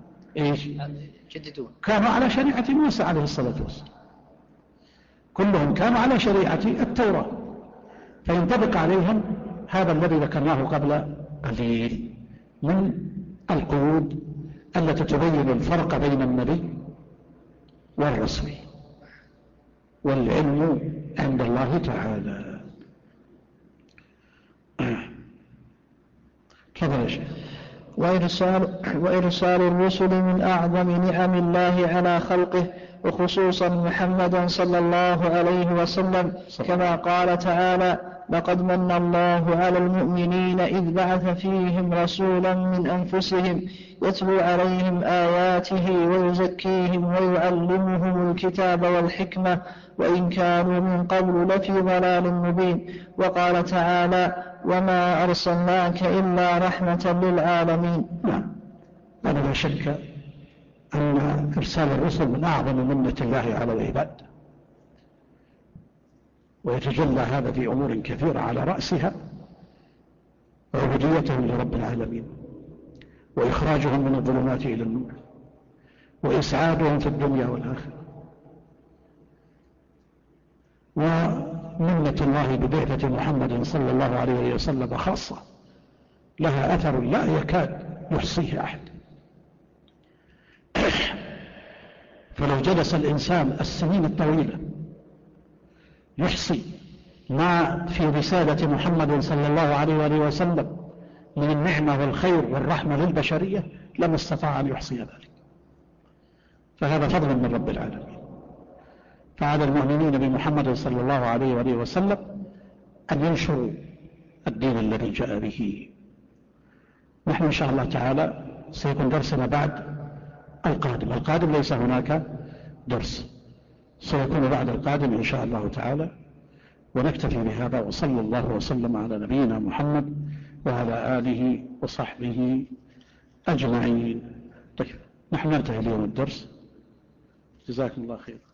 كانوا على شريعة موسى عليه الصلاة والسلام، كلهم كانوا على شريعة التوراة، فينطبق عليهم هذا الذي ذكرناه قبل قليل من القيود التي تبين الفرق بين النبي والرسول. والعلم عند الله تعالى. تفضل يا شيخ. وإرسال الرسل من أعظم نعم الله على خلقه، وخصوصا محمدا صلى الله عليه وسلم، كما قال تعالى: لقد من الله على المؤمنين إذ بعث فيهم رسولا من أنفسهم يتلو عليهم آياته ويزكيهم ويعلمهم الكتاب والحكمة وإن كانوا من قبل لفي ضلال مبين. وقال تعالى: وما أرسلناك إلا رحمة للعالمين. نعم، أنا لا شك أن إرسال الرسل من أعظم منة الله على العباد، ويتجلى هذا في أمور كثيرة، على رأسها عبوديتهم لرب العالمين، وإخراجهم من الظلمات إلى النور، وإسعادهم في الدنيا والآخرة. ومنة الله ببعثة محمد صلى الله عليه وسلم خاصة، لها أثر لا يكاد يحصيه أحد. فلو جلس الإنسان السنين الطويلة يحصي ما في رسالة محمد صلى الله عليه وسلم من النعمة والخير والرحمة للبشرية لما استطاع أن يحصي ذلك. فهذا فضل من رب العالمين. فعلى المؤمنين بمحمد صلى الله عليه وسلم أن ينشروا الدين الذي جاء به. نحن إن شاء الله تعالى سيكون درسنا بعد القادم ليس هناك درس، سيكون بعد القادم إن شاء الله تعالى. ونكتفي بهذا، وصلى الله وسلم على نبينا محمد وعلى آله وصحبه أجمعين. طيب، نحن ننتهي اليوم الدرس. جزاكم الله خير.